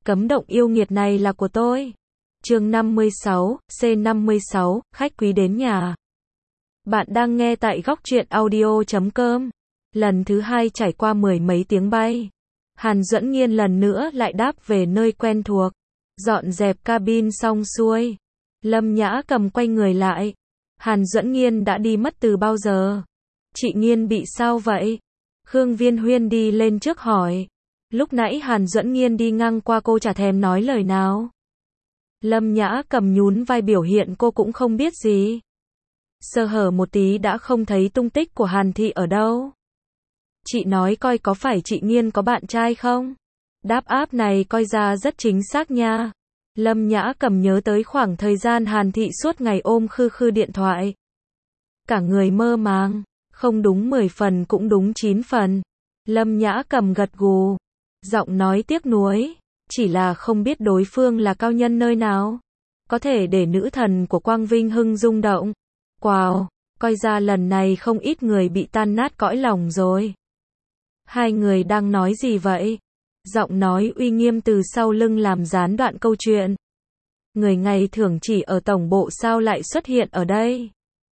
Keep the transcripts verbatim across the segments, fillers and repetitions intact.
Cấm động yêu nghiệt này là của tôi. Chương năm mươi sáu, C năm mươi sáu, khách quý đến nhà. Bạn đang nghe tại góc truyện audio chấm com. Lần thứ hai trải qua mười mấy tiếng bay, Hàn Duẫn Nghiên lần nữa lại đáp về nơi quen thuộc. Dọn dẹp cabin xong xuôi, Lâm Nhã Cầm quay người lại. Hàn Duẫn Nghiên đã đi mất từ bao giờ? Chị Nghiên bị sao vậy? Khương Viên Huyên đi lên trước hỏi. Lúc nãy Hàn Duẫn Nghiên đi ngang qua cô chả thèm nói lời nào. Lâm Nhã Cầm nhún vai biểu hiện cô cũng không biết gì. Sơ hở một tí đã không thấy tung tích của Hàn Thị ở đâu. Chị nói coi có phải chị Nghiên có bạn trai không? Đáp áp này coi ra rất chính xác nha. Lâm Nhã Cầm nhớ tới khoảng thời gian Hàn Thị suốt ngày ôm khư khư điện thoại. Cả người mơ màng, không đúng mười phần cũng đúng chín phần. Lâm Nhã Cầm gật gù, giọng nói tiếc nuối, chỉ là không biết đối phương là cao nhân nơi nào, có thể để nữ thần của Quang Vinh Hưng rung động. Wow, coi ra lần này không ít người bị tan nát cõi lòng rồi. Hai người đang nói gì vậy? Giọng nói uy nghiêm từ sau lưng làm gián đoạn câu chuyện. Người ngày thường chỉ ở tổng bộ sao lại xuất hiện ở đây?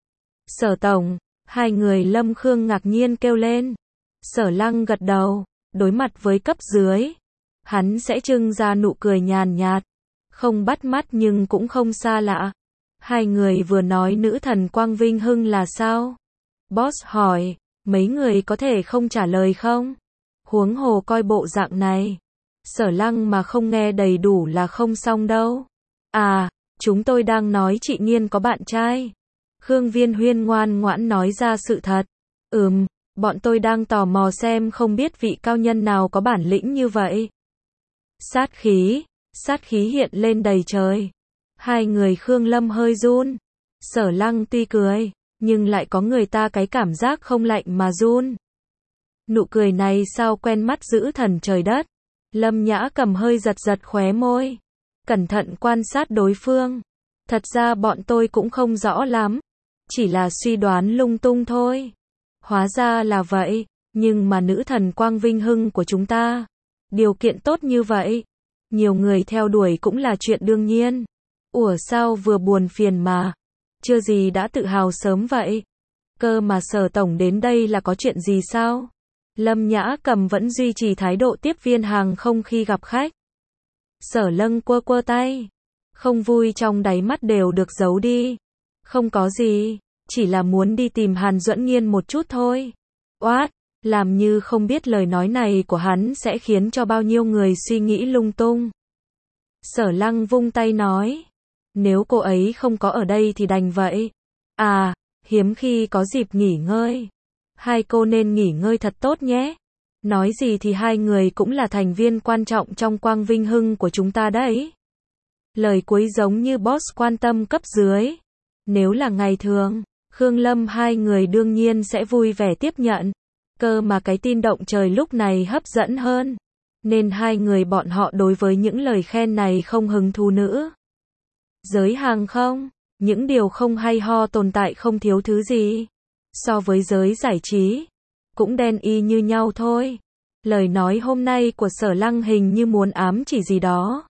Sở tổng, hai người Lâm Khương ngạc nhiên kêu lên. Sở Lăng gật đầu, đối mặt với cấp dưới, hắn sẽ trưng ra nụ cười nhàn nhạt, không bắt mắt nhưng cũng không xa lạ. Hai người vừa nói nữ thần Quang Vinh Hưng là sao? Boss hỏi, mấy người có thể không trả lời không? Huống hồ coi bộ dạng này, Sở Lăng mà không nghe đầy đủ là không xong đâu. À, chúng tôi đang nói chị Nghiên có bạn trai. Khương Viên Huyên ngoan ngoãn nói ra sự thật. Ừm, bọn tôi đang tò mò xem không biết vị cao nhân nào có bản lĩnh như vậy. Sát khí, sát khí hiện lên đầy trời. Hai người Khương Lâm hơi run. Sở Lăng tuy cười, nhưng lại có người ta cái cảm giác không lạnh mà run. Nụ cười này sao quen mắt dữ thần trời đất. Lâm Nhã Cầm hơi giật giật khóe môi, cẩn thận quan sát đối phương. Thật ra bọn tôi cũng không rõ lắm, chỉ là suy đoán lung tung thôi. Hóa ra là vậy, nhưng mà nữ thần Quang Vinh Hưng của chúng ta, điều kiện tốt như vậy, nhiều người theo đuổi cũng là chuyện đương nhiên. Ủa sao vừa buồn phiền mà, chưa gì đã tự hào sớm vậy. Cơ mà Sở tổng đến đây là có chuyện gì sao? Lâm Nhã Cầm vẫn duy trì thái độ tiếp viên hàng không khi gặp khách. Sở Lăng quơ quơ tay, không vui trong đáy mắt đều được giấu đi. Không có gì, chỉ là muốn đi tìm Hàn Duẫn Nghiên một chút thôi. Oát, làm như không biết lời nói này của hắn sẽ khiến cho bao nhiêu người suy nghĩ lung tung. Sở Lăng vung tay nói, nếu cô ấy không có ở đây thì đành vậy. À, hiếm khi có dịp nghỉ ngơi. Hai cô nên nghỉ ngơi thật tốt nhé. Nói gì thì hai người cũng là thành viên quan trọng trong Quang Vinh Hưng của chúng ta đấy. Lời cuối giống như boss quan tâm cấp dưới. Nếu là ngày thường, Khương Lâm hai người đương nhiên sẽ vui vẻ tiếp nhận. Cơ mà cái tin động trời lúc này hấp dẫn hơn, nên hai người bọn họ đối với những lời khen này không hứng thú nữa. Giới hàng không, những điều không hay ho tồn tại không thiếu thứ gì. So với giới giải trí, cũng đen y như nhau thôi. Lời nói hôm nay của Sở Lăng hình như muốn ám chỉ gì đó.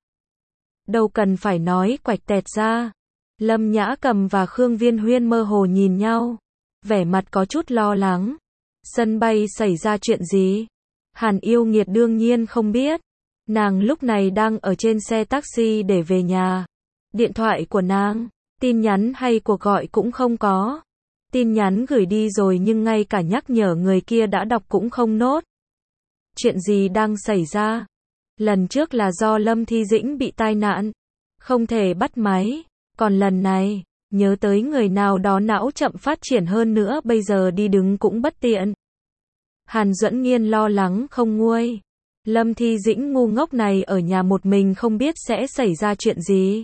Đâu cần phải nói quạch tẹt ra. Lâm Nhã Cầm và Khương Viên Huyên mơ hồ nhìn nhau, vẻ mặt có chút lo lắng. Sân bay xảy ra chuyện gì? Hàn Yêu Nghiệt đương nhiên không biết. Nàng lúc này đang ở trên xe taxi để về nhà. Điện thoại của nàng, tin nhắn hay cuộc gọi cũng không có. Tin nhắn gửi đi rồi nhưng ngay cả nhắc nhở người kia đã đọc cũng không nốt. Chuyện gì đang xảy ra? Lần trước là do Lâm Thi Dĩnh bị tai nạn, không thể bắt máy. Còn lần này, nhớ tới người nào đó não chậm phát triển hơn nữa bây giờ đi đứng cũng bất tiện. Hàn Duẫn Nghiên lo lắng không nguôi. Lâm Thi Dĩnh ngu ngốc này ở nhà một mình không biết sẽ xảy ra chuyện gì.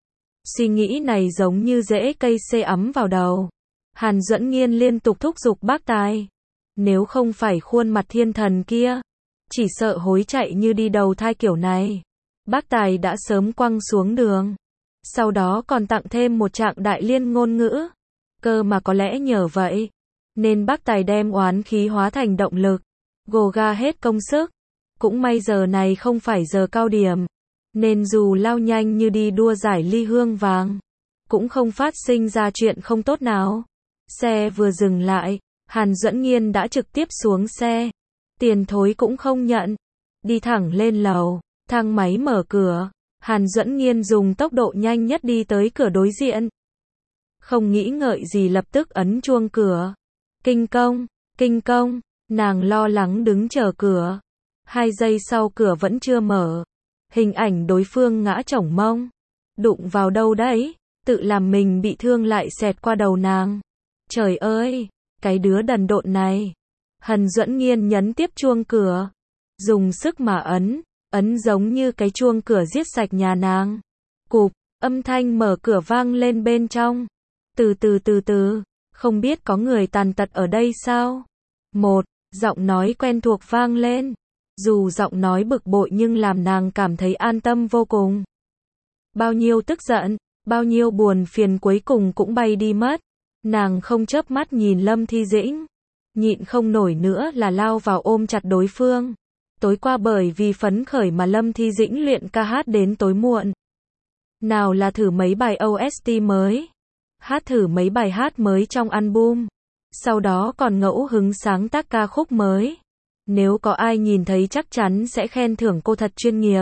Suy nghĩ này giống như rễ cây sê ấm vào đầu. Hàn Duẫn Nghiên liên tục thúc giục bác tài. Nếu không phải khuôn mặt thiên thần kia, chỉ sợ hối chạy như đi đầu thai kiểu này, bác tài đã sớm quăng xuống đường. Sau đó còn tặng thêm một trạng đại liên ngôn ngữ. Cơ mà có lẽ nhờ vậy, nên bác tài đem oán khí hóa thành động lực, gồ ga hết công sức. Cũng may giờ này không phải giờ cao điểm, nên dù lao nhanh như đi đua giải ly hương vàng, cũng không phát sinh ra chuyện không tốt nào. Xe vừa dừng lại, Hàn Duẫn Nghiên đã trực tiếp xuống xe. Tiền thối cũng không nhận. Đi thẳng lên lầu, thang máy mở cửa. Hàn Duẫn Nghiên dùng tốc độ nhanh nhất đi tới cửa đối diện. Không nghĩ ngợi gì lập tức ấn chuông cửa. Kinh công, kinh công, nàng lo lắng đứng chờ cửa. Hai giây sau cửa vẫn chưa mở. Hình ảnh đối phương ngã chổng mông. Đụng vào đâu đấy? Tự làm mình bị thương lại xẹt qua đầu nàng. Trời ơi, cái đứa đần độn này. Hàn Duẫn Nghiên nhấn tiếp chuông cửa. Dùng sức mà ấn, ấn giống như cái chuông cửa giết sạch nhà nàng. Cụp, âm thanh mở cửa vang lên bên trong. Từ từ từ từ, không biết có người tàn tật ở đây sao? Một, giọng nói quen thuộc vang lên. Dù giọng nói bực bội nhưng làm nàng cảm thấy an tâm vô cùng. Bao nhiêu tức giận, bao nhiêu buồn phiền cuối cùng cũng bay đi mất. Nàng không chớp mắt nhìn Lâm Thi Dĩnh. Nhịn không nổi nữa là lao vào ôm chặt đối phương. Tối qua bởi vì phấn khởi mà Lâm Thi Dĩnh luyện ca hát đến tối muộn. Nào là thử mấy bài ô ét tê mới. Hát thử mấy bài hát mới trong album. Sau đó còn ngẫu hứng sáng tác ca khúc mới. Nếu có ai nhìn thấy chắc chắn sẽ khen thưởng cô thật chuyên nghiệp.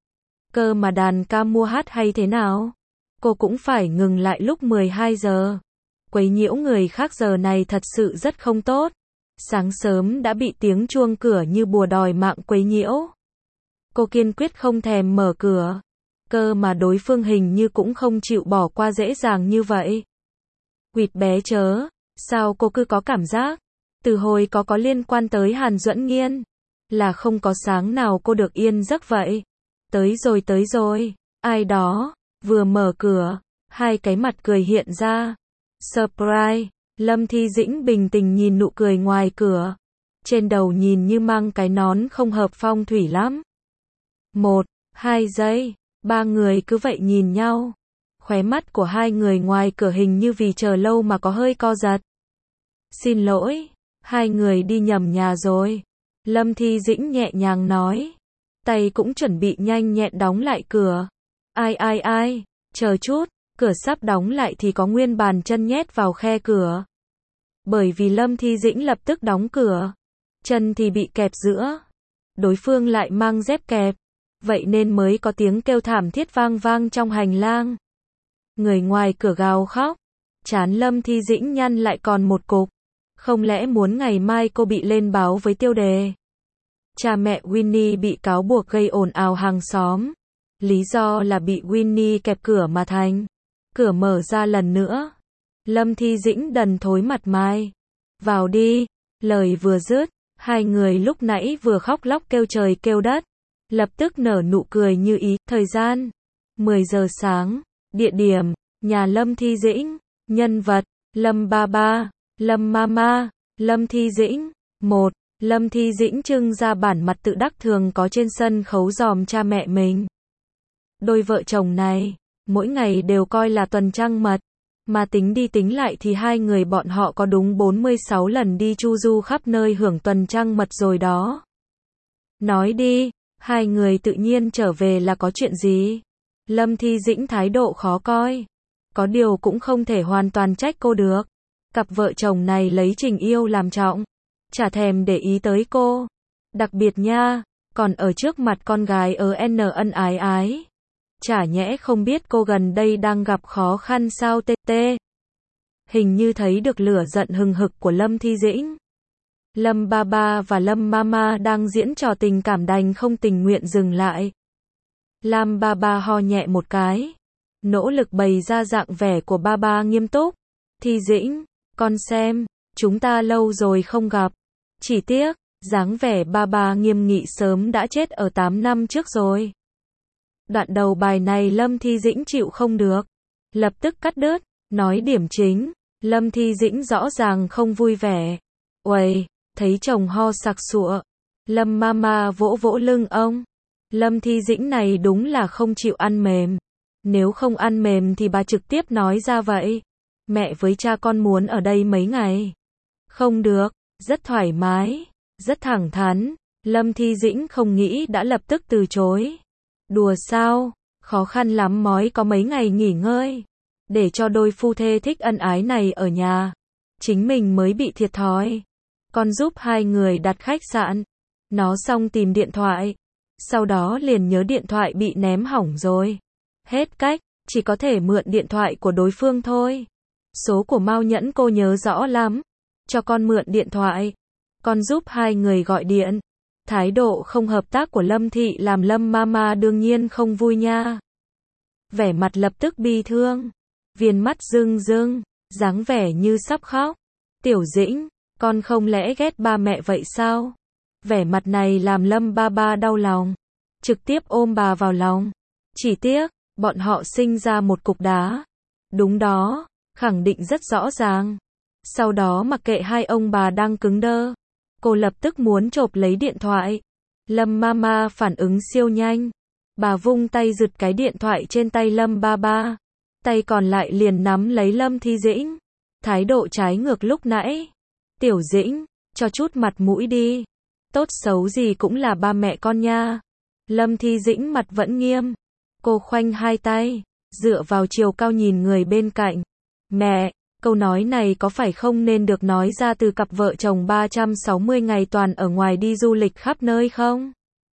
Cơ mà đàn ca mua hát hay thế nào? Cô cũng phải ngừng lại lúc mười hai giờ. Quấy nhiễu người khác giờ này thật sự rất không tốt. Sáng sớm đã bị tiếng chuông cửa như bùa đòi mạng quấy nhiễu. Cô kiên quyết không thèm mở cửa. Cơ mà đối phương hình như cũng không chịu bỏ qua dễ dàng như vậy. Quỵt bé chớ, sao cô cứ có cảm giác, từ hồi có có liên quan tới Hàn Duẫn Nghiên, là không có sáng nào cô được yên giấc vậy. Tới rồi tới rồi, ai đó, vừa mở cửa, hai cái mặt cười hiện ra. Surprise, Lâm Thi Dĩnh bình tĩnh nhìn nụ cười ngoài cửa. Trên đầu nhìn như mang cái nón không hợp phong thủy lắm. Một, hai giây, ba người cứ vậy nhìn nhau. Khóe mắt của hai người ngoài cửa hình như vì chờ lâu mà có hơi co giật. Xin lỗi, hai người đi nhầm nhà rồi. Lâm Thi Dĩnh nhẹ nhàng nói. Tay cũng chuẩn bị nhanh nhẹn đóng lại cửa. Ai ai ai, chờ chút, cửa sắp đóng lại thì có nguyên bàn chân nhét vào khe cửa. Bởi vì Lâm Thi Dĩnh lập tức đóng cửa. Chân thì bị kẹp giữa. Đối phương lại mang dép kẹp. Vậy nên mới có tiếng kêu thảm thiết vang vang trong hành lang. Người ngoài cửa gào khóc. Trán Lâm Thi Dĩnh nhăn lại còn một cục. Không lẽ muốn ngày mai cô bị lên báo với tiêu đề. Cha mẹ Winnie bị cáo buộc gây ồn ào hàng xóm. Lý do là bị Winnie kẹp cửa mà thành. Cửa mở ra lần nữa. Lâm Thi Dĩnh đần thối mặt mày. Vào đi. Lời vừa dứt, hai người lúc nãy vừa khóc lóc kêu trời kêu đất. Lập tức nở nụ cười như ý. Thời gian, mười giờ sáng. Địa điểm, nhà Lâm Thi Dĩnh. Nhân vật, Lâm Ba Ba, Lâm Mama, Lâm Thi Dĩnh. Một. Lâm Thi Dĩnh trưng ra bản mặt tự đắc thường có trên sân khấu dòm cha mẹ mình. Đôi vợ chồng này, mỗi ngày đều coi là tuần trăng mật. Mà tính đi tính lại thì hai người bọn họ có đúng bốn mươi sáu lần đi chu du khắp nơi hưởng tuần trăng mật rồi đó. Nói đi, hai người tự nhiên trở về là có chuyện gì? Lâm Thi Dĩnh thái độ khó coi. Có điều cũng không thể hoàn toàn trách cô được. Cặp vợ chồng này lấy tình yêu làm trọng. Chả thèm để ý tới cô. Đặc biệt nha, còn ở trước mặt con gái ở N ân ái ái. Chả nhẽ không biết cô gần đây đang gặp khó khăn sao tê tê. Hình như thấy được lửa giận hừng hực của Lâm Thi Dĩnh. Lâm Ba Ba và Lâm Mama đang diễn trò tình cảm đành không tình nguyện dừng lại. Lâm Ba Ba ho nhẹ một cái. Nỗ lực bày ra dạng vẻ của ba ba nghiêm túc. Thi Dĩnh, con xem, chúng ta lâu rồi không gặp. Chỉ tiếc, dáng vẻ ba ba nghiêm nghị sớm đã chết ở tám năm trước rồi. Đoạn đầu bài này Lâm Thi Dĩnh chịu không được. Lập tức cắt đứt, nói điểm chính. Lâm Thi Dĩnh rõ ràng không vui vẻ. Uầy, thấy chồng ho sặc sụa. Lâm Mama vỗ vỗ lưng ông. Lâm Thi Dĩnh này đúng là không chịu ăn mềm. Nếu không ăn mềm thì bà trực tiếp nói ra vậy. Mẹ với cha con muốn ở đây mấy ngày. Không được, rất thoải mái, rất thẳng thắn. Lâm Thi Dĩnh không nghĩ đã lập tức từ chối. Đùa sao, khó khăn lắm mới có mấy ngày nghỉ ngơi. Để cho đôi phu thê thích ân ái này ở nhà. Chính mình mới bị thiệt thòi. Con giúp hai người đặt khách sạn. Nó xong tìm điện thoại. Sau đó liền nhớ điện thoại bị ném hỏng rồi. Hết cách, chỉ có thể mượn điện thoại của đối phương thôi. Số của Mao Nhẫn cô nhớ rõ lắm. Cho con mượn điện thoại. Con giúp hai người gọi điện. Thái độ không hợp tác của Lâm Thị làm Lâm Mama đương nhiên không vui nha. Vẻ mặt lập tức bi thương. Viền mắt rưng rưng, dáng vẻ như sắp khóc. Tiểu Dĩnh, con không lẽ ghét ba mẹ vậy sao? Vẻ mặt này làm Lâm ba ba đau lòng. Trực tiếp ôm bà vào lòng. Chỉ tiếc, bọn họ sinh ra một cục đá. Đúng đó, khẳng định rất rõ ràng. Sau đó mặc kệ hai ông bà đang cứng đơ. Cô lập tức muốn chộp lấy điện thoại. Lâm Mama phản ứng siêu nhanh. Bà vung tay giật cái điện thoại trên tay Lâm ba ba. Tay còn lại liền nắm lấy Lâm Thi Dĩnh. Thái độ trái ngược lúc nãy. Tiểu Dĩnh, cho chút mặt mũi đi. Tốt xấu gì cũng là ba mẹ con nha. Lâm Thi Dĩnh mặt vẫn nghiêm. Cô khoanh hai tay, dựa vào chiều cao nhìn người bên cạnh. Mẹ, câu nói này có phải không nên được nói ra từ cặp vợ chồng ba trăm sáu mươi ngày toàn ở ngoài đi du lịch khắp nơi không?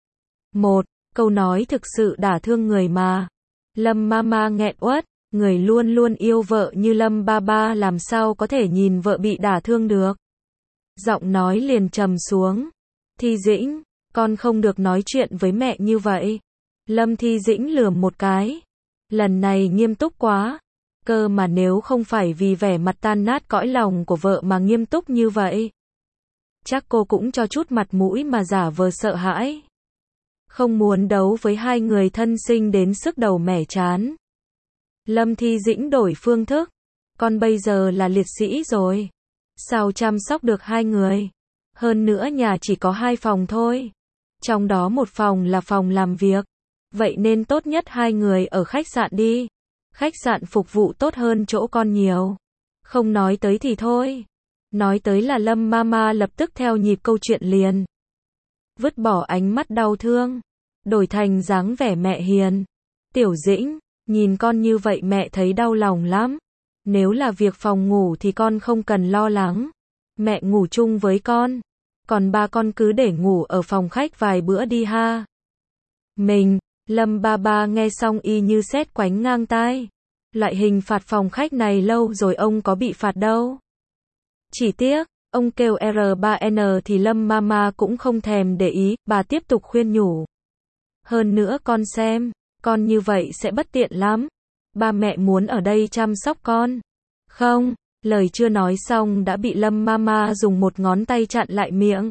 Một, câu nói thực sự đả thương người mà. Lâm Mama nghẹn uất, người luôn luôn yêu vợ như Lâm ba ba làm sao có thể nhìn vợ bị đả thương được. Giọng nói liền trầm xuống. Thi Dĩnh, con không được nói chuyện với mẹ như vậy. Lâm Thi Dĩnh lườm một cái. Lần này nghiêm túc quá. Cơ mà nếu không phải vì vẻ mặt tan nát cõi lòng của vợ mà nghiêm túc như vậy. Chắc cô cũng cho chút mặt mũi mà giả vờ sợ hãi. Không muốn đấu với hai người thân sinh đến sức đầu mẻ chán. Lâm Thi Dĩnh đổi phương thức. Con bây giờ là liệt sĩ rồi. Sao chăm sóc được hai người? Hơn nữa nhà chỉ có hai phòng thôi. Trong đó một phòng là phòng làm việc. Vậy nên tốt nhất hai người ở khách sạn đi. Khách sạn phục vụ tốt hơn chỗ con nhiều. Không nói tới thì thôi. Nói tới là Lâm Mama lập tức theo nhịp câu chuyện liền. Vứt bỏ ánh mắt đau thương. Đổi thành dáng vẻ mẹ hiền. Tiểu Dĩnh, nhìn con như vậy mẹ thấy đau lòng lắm. Nếu là việc phòng ngủ thì con không cần lo lắng. Mẹ ngủ chung với con. Còn ba con cứ để ngủ ở phòng khách vài bữa đi ha. Mình, Lâm ba ba nghe xong y như sét quánh ngang tai. Loại hình phạt phòng khách này lâu rồi ông có bị phạt đâu. Chỉ tiếc, ông kêu R ba N thì Lâm Mama cũng không thèm để ý, bà tiếp tục khuyên nhủ. Hơn nữa con xem, con như vậy sẽ bất tiện lắm. Ba mẹ muốn ở đây chăm sóc con. Không, lời chưa nói xong đã bị Lâm Mama dùng một ngón tay chặn lại miệng.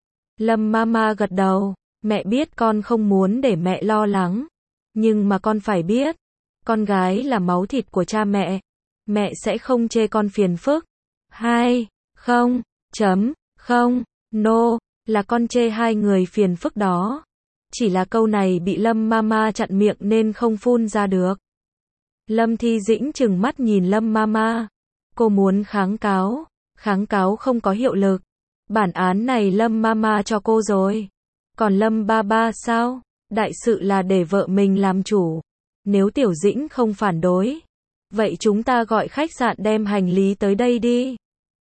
Lâm Mama gật đầu, mẹ biết con không muốn để mẹ lo lắng. Nhưng mà con phải biết, con gái là máu thịt của cha mẹ. Mẹ sẽ không chê con phiền phức. Hai, không, chấm, không, no, là con chê hai người phiền phức đó. Chỉ là câu này bị Lâm Mama chặn miệng nên không phun ra được. Lâm Thi Dĩnh trừng mắt nhìn Lâm Mama. Cô muốn kháng cáo. Kháng cáo không có hiệu lực. Bản án này Lâm Mama cho cô rồi. Còn Lâm ba ba sao? Đại sự là để vợ mình làm chủ. Nếu Tiểu Dĩnh không phản đối, vậy chúng ta gọi khách sạn đem hành lý tới đây đi.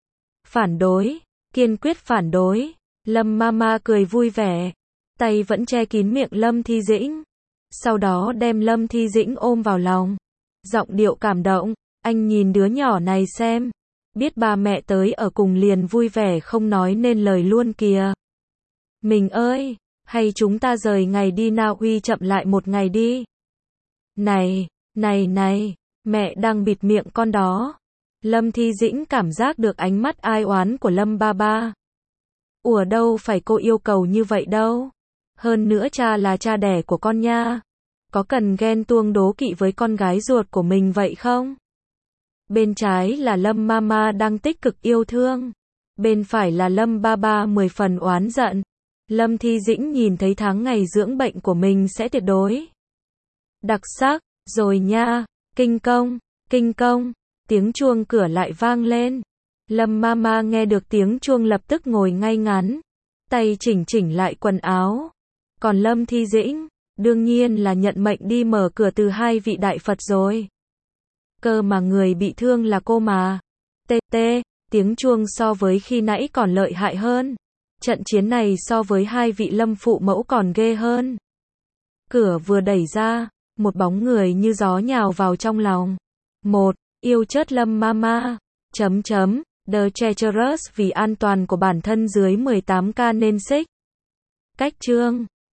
Phản đối, kiên quyết phản đối. Lâm Mama cười vui vẻ, tay vẫn che kín miệng Lâm Thi Dĩnh. Sau đó đem Lâm Thi Dĩnh ôm vào lòng. Giọng điệu cảm động, anh nhìn đứa nhỏ này xem. Biết ba mẹ tới ở cùng liền vui vẻ không nói nên lời luôn kìa. Mình ơi, hay chúng ta rời ngày đi Na Uy chậm lại một ngày đi. Này, này này, mẹ đang bịt miệng con đó. Lâm Thi Dĩnh cảm giác được ánh mắt ai oán của Lâm ba ba. Ủa đâu phải cô yêu cầu như vậy đâu. Hơn nữa cha là cha đẻ của con nha. Có cần ghen tuông đố kỵ với con gái ruột của mình vậy không? Bên trái là Lâm Mama đang tích cực yêu thương. Bên phải là Lâm ba ba mười phần oán giận. Lâm Thi Dĩnh nhìn thấy tháng ngày dưỡng bệnh của mình sẽ tuyệt đối đặc sắc, rồi nha. Kinh công, kinh công. Tiếng chuông cửa lại vang lên. Lâm Mama nghe được tiếng chuông lập tức ngồi ngay ngắn. Tay chỉnh chỉnh lại quần áo. Còn Lâm Thi Dĩnh, Đương nhiên là nhận mệnh đi mở cửa từ hai vị đại Phật rồi. Cơ mà người bị thương là cô mà. Tê tê, tiếng chuông so với khi nãy còn lợi hại hơn. Trận chiến này so với hai vị Lâm phụ mẫu còn ghê hơn. Cửa vừa đẩy ra, một bóng người như gió nhào vào trong lòng. Một, yêu chất Lâm mama. Chấm chấm, The Treacherous vì an toàn của bản thân dưới mười tám k nên xích. Cách chương